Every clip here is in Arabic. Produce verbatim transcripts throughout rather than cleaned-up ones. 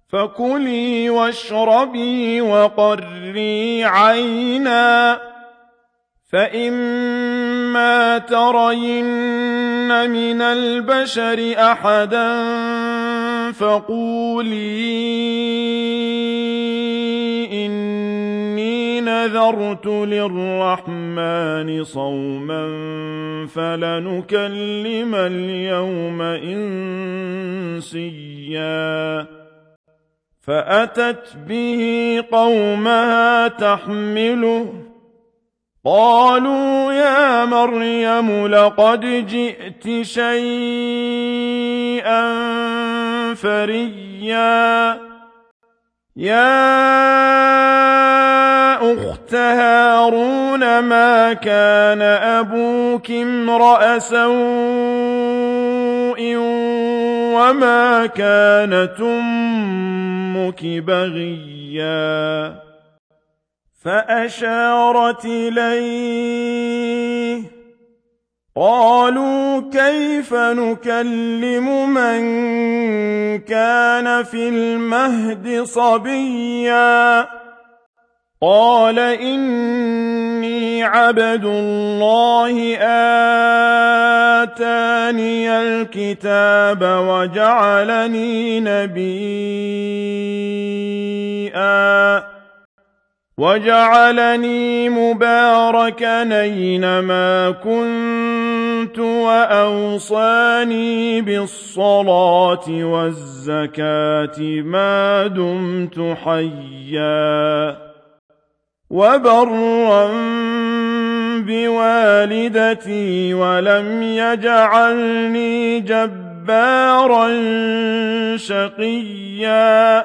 فكلي واشربي وقري عينا فإما ترين من البشر أحدا فقولي إني نذرت للرحمن صوما فلنكلم اليوم إنسيا فأتت به قومها تحمله قالوا يا مريم لقد جئت شيئا فريا يا أخت هارون ما كان أبوك امرأ سوء وما كانت أمك بغيا فأشارت إليه قالوا كيف نكلم من كان في المهد صبيا قال إني عبد الله آتاني الكتاب وجعلني نبيا وجعلني مباركا أينما كنت وأوصاني بالصلاة والزكاة ما دمت حيا وبرا بوالدتي ولم يجعلني جبارا شقيا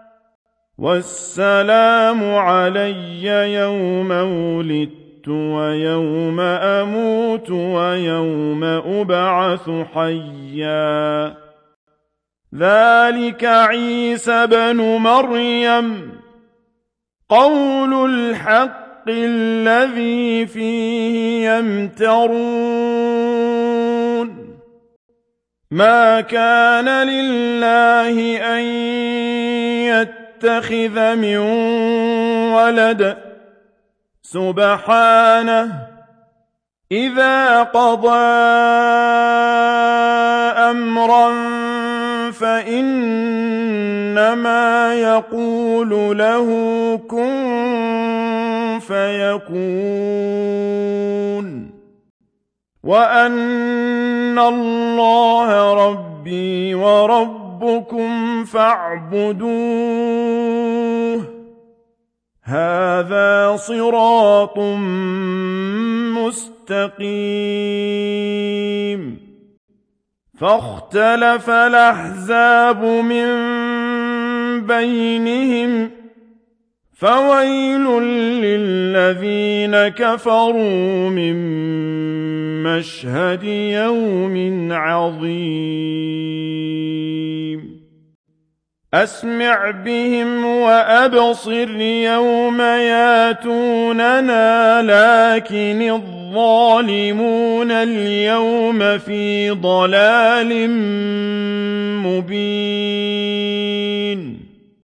والسلام علي يوم ولدت ويوم أموت ويوم أبعث حيا ذلك عيسى بن مريم قول الحق الذي فيه يمترون ما كان لله أن يتخذ من ولد سبحانه إذا قضى أمرا فإنما يقول له كن فيكون وأن الله ربي وربكم فاعبدوه هذا صراط مستقيم فاختلف الأحزاب من بينهم فويل للذين كفروا من مشهد يوم عظيم أسمع بهم وأبصر يوم ياتوننا لكن الظالمون اليوم في ضلال مبين